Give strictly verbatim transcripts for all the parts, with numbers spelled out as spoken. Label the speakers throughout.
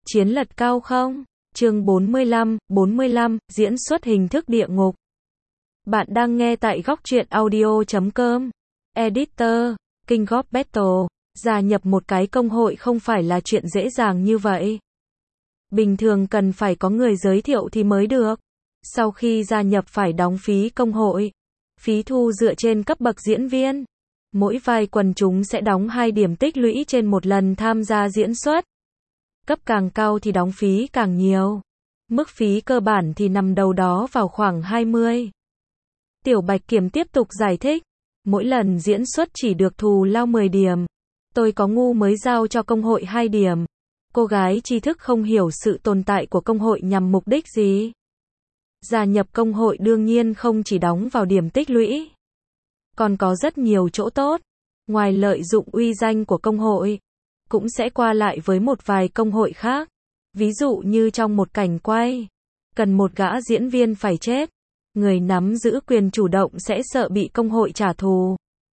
Speaker 1: Chiến lật cao không? Chương bốn mươi lăm, bốn mươi lăm, diễn xuất hình thức địa ngục. Bạn đang nghe tại góc truyện audio chấm com. Editor, King of Battle. Gia nhập một cái công hội không phải là chuyện dễ dàng như vậy. Bình thường cần phải có người giới thiệu thì mới được. Sau khi gia nhập phải đóng phí công hội. Phí thu dựa trên cấp bậc diễn viên. Mỗi vai quần chúng sẽ đóng hai điểm tích lũy trên một lần tham gia diễn xuất. Cấp càng cao thì đóng phí càng nhiều. Mức phí cơ bản thì nằm đầu đó vào khoảng hai mươi. Tiểu Bạch Kiểm tiếp tục giải thích. Mỗi lần diễn xuất chỉ được thù lao mười điểm. Tôi có ngu mới giao cho công hội hai điểm. Cô gái tri thức không hiểu sự tồn tại của công hội nhằm mục đích gì. Gia nhập công hội đương nhiên không chỉ đóng vào điểm tích lũy. Còn có rất nhiều chỗ tốt. Ngoài lợi dụng uy danh của công hội, cũng sẽ qua lại với một vài công hội khác. Ví dụ như trong một cảnh quay, cần một gã diễn viên phải chết. Người nắm giữ quyền chủ động sẽ sợ bị công hội trả thù.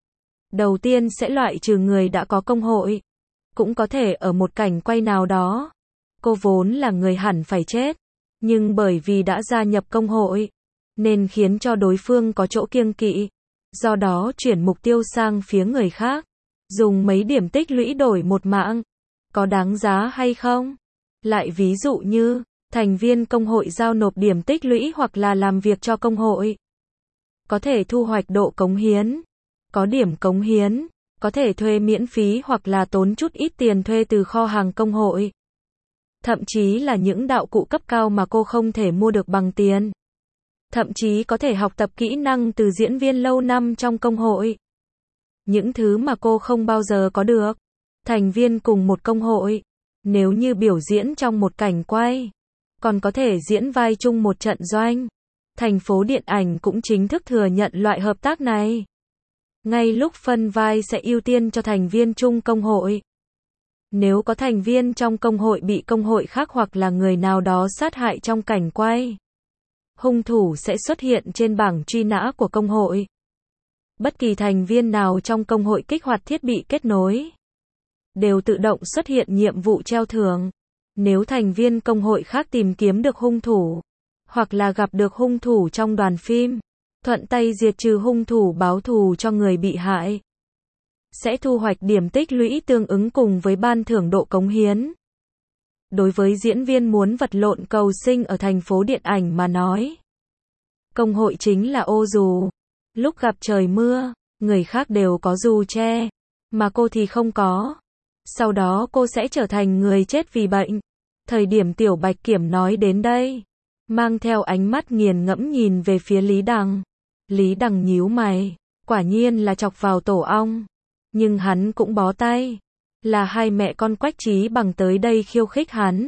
Speaker 1: Đầu tiên sẽ loại trừ người đã có công hội. Cũng có thể ở một cảnh quay nào đó, cô vốn là người hẳn phải chết. Nhưng bởi vì đã gia nhập công hội, nên khiến cho đối phương có chỗ kiêng kỵ. Do đó chuyển mục tiêu sang phía người khác. Dùng mấy điểm tích lũy đổi một mạng. Có đáng giá hay không? Lại ví dụ như, thành viên công hội giao nộp điểm tích lũy hoặc là làm việc cho công hội. Có thể thu hoạch độ cống hiến. Có điểm cống hiến. Có thể thuê miễn phí hoặc là tốn chút ít tiền thuê từ kho hàng công hội. Thậm chí là những đạo cụ cấp cao mà cô không thể mua được bằng tiền. Thậm chí có thể học tập kỹ năng từ diễn viên lâu năm trong công hội. Những thứ mà cô không bao giờ có được. Thành viên cùng một công hội, nếu như biểu diễn trong một cảnh quay, còn có thể diễn vai chung một trận doanh. Thành phố điện ảnh cũng chính thức thừa nhận loại hợp tác này. Ngay lúc phân vai sẽ ưu tiên cho thành viên chung công hội. Nếu có thành viên trong công hội bị công hội khác hoặc là người nào đó sát hại trong cảnh quay, hung thủ sẽ xuất hiện trên bảng truy nã của công hội. Bất kỳ thành viên nào trong công hội kích hoạt thiết bị kết nối, đều tự động xuất hiện nhiệm vụ treo thưởng. Nếu thành viên công hội khác tìm kiếm được hung thủ, hoặc là gặp được hung thủ trong đoàn phim, thuận tay diệt trừ hung thủ báo thù cho người bị hại, sẽ thu hoạch điểm tích lũy tương ứng cùng với ban thưởng độ cống hiến. Đối với diễn viên muốn vật lộn cầu sinh ở thành phố điện ảnh mà nói, công hội chính là ô dù. Lúc gặp trời mưa, người khác đều có dù che, mà cô thì không có. Sau đó cô sẽ trở thành người chết vì bệnh. Thời điểm Tiểu Bạch Kiểm nói đến đây, mang theo ánh mắt nghiền ngẫm nhìn về phía Lý Đằng. Lý Đằng nhíu mày, quả nhiên là chọc vào tổ ong. Nhưng hắn cũng bó tay. Là hai mẹ con Quách Trí Bằng tới đây khiêu khích hắn.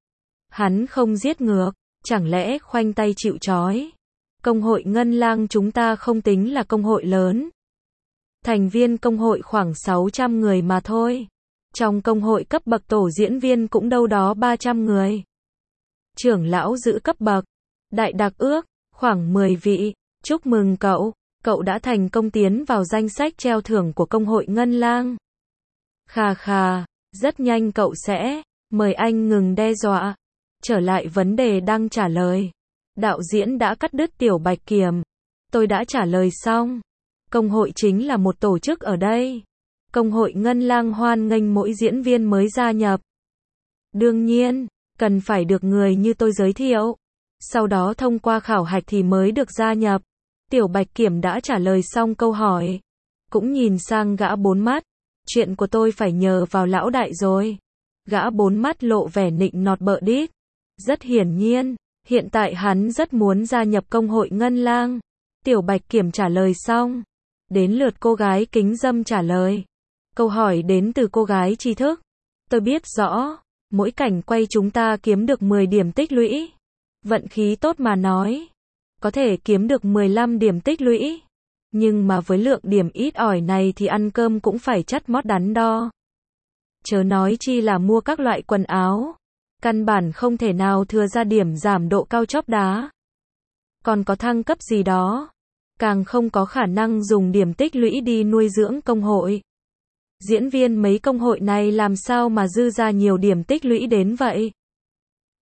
Speaker 1: Hắn không giết ngược, chẳng lẽ khoanh tay chịu trói. Công hội Ngân Lang chúng ta không tính là công hội lớn. Thành viên công hội khoảng sáu trăm người mà thôi. Trong công hội cấp bậc tổ diễn viên cũng đâu đó ba trăm người. Trưởng lão giữ cấp bậc, đại đặc ước, khoảng mười vị. Chúc mừng cậu, cậu đã thành công tiến vào danh sách treo thưởng của công hội Ngân Lang. Khà khà, rất nhanh cậu sẽ, mời anh ngừng đe dọa. Trở lại vấn đề đang trả lời. Đạo diễn đã cắt đứt Tiểu Bạch Kiểm. Tôi đã trả lời xong. Công hội chính là một tổ chức ở đây. Công hội Ngân Lang hoan nghênh mỗi diễn viên mới gia nhập. Đương nhiên, cần phải được người như tôi giới thiệu. Sau đó thông qua khảo hạch thì mới được gia nhập. Tiểu Bạch Kiểm đã trả lời xong câu hỏi. Cũng nhìn sang gã bốn mắt. Chuyện của tôi phải nhờ vào lão đại rồi. Gã bốn mắt lộ vẻ nịnh nọt bợ đít. Rất hiển nhiên, hiện tại hắn rất muốn gia nhập công hội Ngân Lang. Tiểu Bạch Kiểm trả lời xong. Đến lượt cô gái kính dâm trả lời. Câu hỏi đến từ cô gái tri thức. Tôi biết rõ, mỗi cảnh quay chúng ta kiếm được mười điểm tích lũy. Vận khí tốt mà nói, có thể kiếm được mười lăm điểm tích lũy. Nhưng mà với lượng điểm ít ỏi này thì ăn cơm cũng phải chắt mót đắn đo. Chớ nói chi là mua các loại quần áo. Căn bản không thể nào thừa ra điểm giảm độ cao chóp đá. Còn có thăng cấp gì đó. Càng không có khả năng dùng điểm tích lũy đi nuôi dưỡng công hội. Diễn viên mấy công hội này làm sao mà dư ra nhiều điểm tích lũy đến vậy?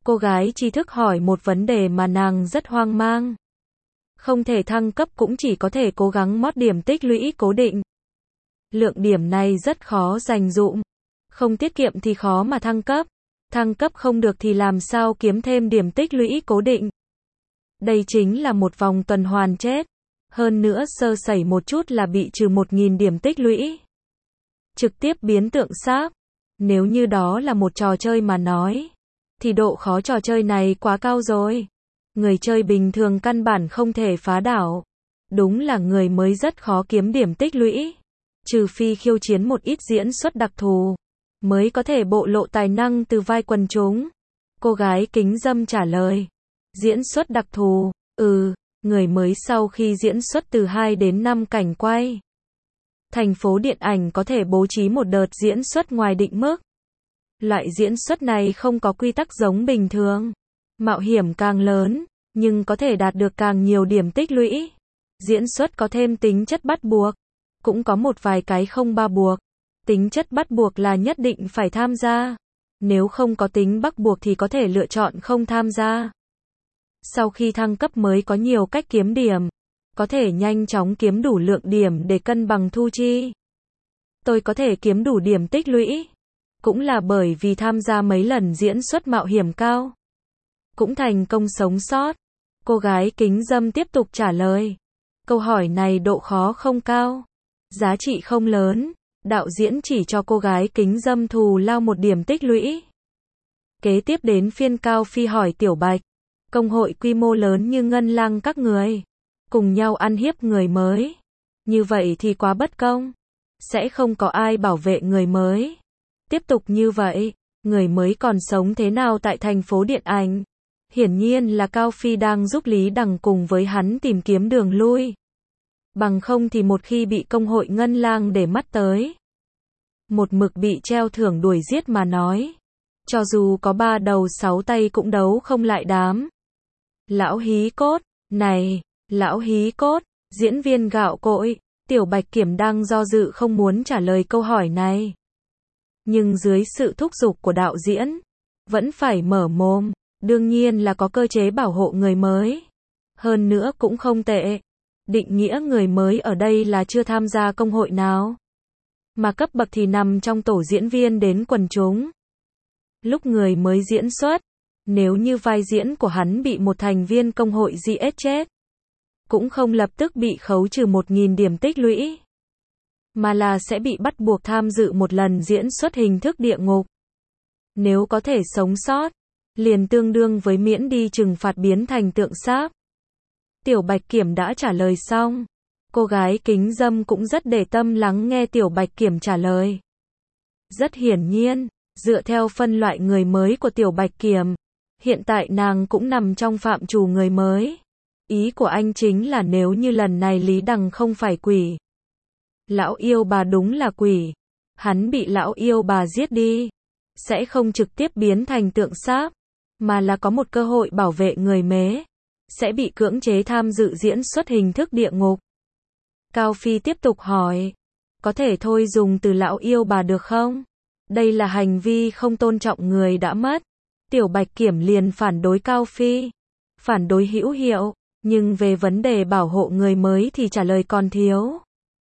Speaker 1: Cô gái tri thức hỏi một vấn đề mà nàng rất hoang mang. Không thể thăng cấp cũng chỉ có thể cố gắng mót điểm tích lũy cố định. Lượng điểm này rất khó dành dụm. Không tiết kiệm thì khó mà thăng cấp. Thăng cấp không được thì làm sao kiếm thêm điểm tích lũy cố định. Đây chính là một vòng tuần hoàn chết. Hơn nữa sơ sẩy một chút là bị trừ một nghìn điểm tích lũy. Trực tiếp biến tượng sáp. Nếu như đó là một trò chơi mà nói, thì độ khó trò chơi này quá cao rồi. Người chơi bình thường căn bản không thể phá đảo. Đúng là người mới rất khó kiếm điểm tích lũy. Trừ phi khiêu chiến một ít diễn xuất đặc thù, mới có thể bộ lộ tài năng từ vai quần chúng. Cô gái kính dâm trả lời. Diễn xuất đặc thù, ừ, người mới sau khi diễn xuất từ hai đến năm cảnh quay. Thành phố điện ảnh có thể bố trí một đợt diễn xuất ngoài định mức. Loại diễn xuất này không có quy tắc giống bình thường. Mạo hiểm càng lớn, nhưng có thể đạt được càng nhiều điểm tích lũy. Diễn xuất có thêm tính chất bắt buộc. Cũng có một vài cái không ba buộc. Tính chất bắt buộc là nhất định phải tham gia. Nếu không có tính bắt buộc thì có thể lựa chọn không tham gia. Sau khi thăng cấp mới có nhiều cách kiếm điểm. Có thể nhanh chóng kiếm đủ lượng điểm để cân bằng thu chi. Tôi có thể kiếm đủ điểm tích lũy. Cũng là bởi vì tham gia mấy lần diễn xuất mạo hiểm cao. Cũng thành công sống sót. Cô gái kính dâm tiếp tục trả lời. Câu hỏi này độ khó không cao. Giá trị không lớn. Đạo diễn chỉ cho cô gái kính dâm thù lao một điểm tích lũy. Kế tiếp đến phiên Cao Phi hỏi Tiểu Bạch. Công hội quy mô lớn như Ngân Lang các người. Cùng nhau ăn hiếp người mới. Như vậy thì quá bất công. Sẽ không có ai bảo vệ người mới. Tiếp tục như vậy, người mới còn sống thế nào tại thành phố điện ảnh? Hiển nhiên là Cao Phi đang giúp Lý Đằng cùng với hắn tìm kiếm đường lui. Bằng không thì một khi bị công hội Ngân Lang để mắt tới, một mực bị treo thưởng đuổi giết mà nói, cho dù có ba đầu sáu tay cũng đấu không lại đám. Lão hí cốt, này, lão hí cốt, diễn viên gạo cội, Tiểu Bạch Kiểm đang do dự không muốn trả lời câu hỏi này. Nhưng dưới sự thúc giục của đạo diễn, vẫn phải mở mồm, đương nhiên là có cơ chế bảo hộ người mới. Hơn nữa cũng không tệ. Định nghĩa người mới ở đây là chưa tham gia công hội nào, mà cấp bậc thì nằm trong tổ diễn viên đến quần chúng. Lúc người mới diễn xuất, nếu như vai diễn của hắn bị một thành viên công hội giết chết, cũng không lập tức bị khấu trừ một nghìn điểm tích lũy, mà là sẽ bị bắt buộc tham dự một lần diễn xuất hình thức địa ngục. Nếu có thể sống sót, liền tương đương với miễn đi trừng phạt biến thành tượng sáp. Tiểu Bạch Kiểm đã trả lời xong. Cô gái kính dâm cũng rất để tâm lắng nghe Tiểu Bạch Kiểm trả lời. Rất hiển nhiên, dựa theo phân loại người mới của Tiểu Bạch Kiểm, hiện tại nàng cũng nằm trong phạm trù người mới. Ý của anh chính là nếu như lần này Lý Đằng không phải quỷ, lão yêu bà đúng là quỷ, hắn bị lão yêu bà giết đi, sẽ không trực tiếp biến thành tượng sáp, mà là có một cơ hội bảo vệ người mế, sẽ bị cưỡng chế tham dự diễn xuất hình thức địa ngục. Cao Phi tiếp tục hỏi, có thể thôi dùng từ lão yêu bà được không? Đây là hành vi không tôn trọng người đã mất. Tiểu Bạch Kiểm liền phản đối Cao Phi. Phản đối hữu hiệu, nhưng về vấn đề bảo hộ người mới thì trả lời còn thiếu.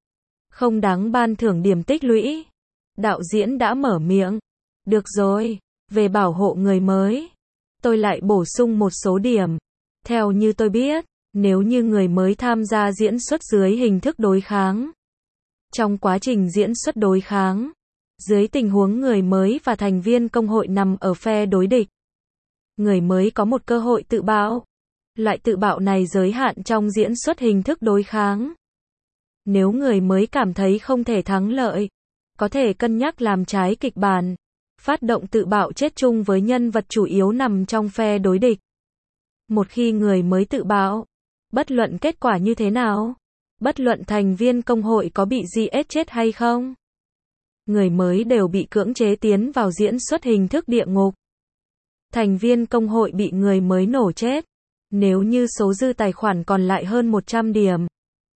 Speaker 1: Không đáng ban thưởng điểm tích lũy. Đạo diễn đã mở miệng. Được rồi, về bảo hộ người mới, tôi lại bổ sung một số điểm. Theo như tôi biết, nếu như người mới tham gia diễn xuất dưới hình thức đối kháng, trong quá trình diễn xuất đối kháng, dưới tình huống người mới và thành viên công hội nằm ở phe đối địch, người mới có một cơ hội tự bạo. Loại tự bạo này giới hạn trong diễn xuất hình thức đối kháng. Nếu người mới cảm thấy không thể thắng lợi, có thể cân nhắc làm trái kịch bản, phát động tự bạo chết chung với nhân vật chủ yếu nằm trong phe đối địch. Một khi người mới tự bạo, bất luận kết quả như thế nào, bất luận thành viên công hội có bị giết chết hay không, người mới đều bị cưỡng chế tiến vào diễn xuất hình thức địa ngục. Thành viên công hội bị người mới nổ chết, nếu như số dư tài khoản còn lại hơn một trăm điểm,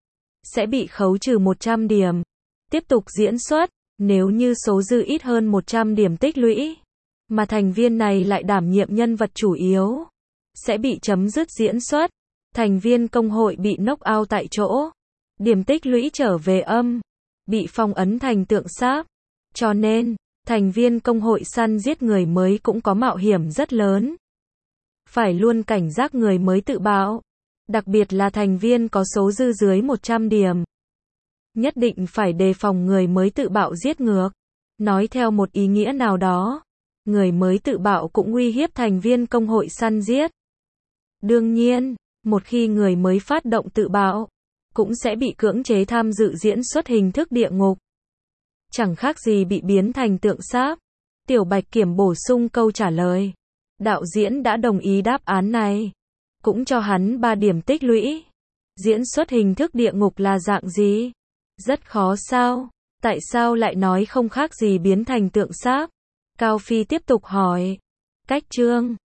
Speaker 1: sẽ bị khấu trừ một trăm điểm. Tiếp tục diễn xuất, nếu như số dư ít hơn một trăm điểm tích lũy, mà thành viên này lại đảm nhiệm nhân vật chủ yếu, sẽ bị chấm dứt diễn xuất. Thành viên công hội bị knock out tại chỗ. Điểm tích lũy trở về âm. Bị phong ấn thành tượng sáp. Cho nên, thành viên công hội săn giết người mới cũng có mạo hiểm rất lớn. Phải luôn cảnh giác người mới tự bạo. Đặc biệt là thành viên có số dư dưới một trăm điểm. Nhất định phải đề phòng người mới tự bạo giết ngược. Nói theo một ý nghĩa nào đó, người mới tự bạo cũng uy hiếp thành viên công hội săn giết. Đương nhiên, một khi người mới phát động tự bạo, cũng sẽ bị cưỡng chế tham dự diễn xuất hình thức địa ngục. Chẳng khác gì bị biến thành tượng sáp. Tiểu Bạch Kiểm bổ sung câu trả lời. Đạo diễn đã đồng ý đáp án này. Cũng cho hắn ba điểm tích lũy. Diễn xuất hình thức địa ngục là dạng gì? Rất khó sao? Tại sao lại nói không khác gì biến thành tượng sáp? Cao Phi tiếp tục hỏi. Cách chương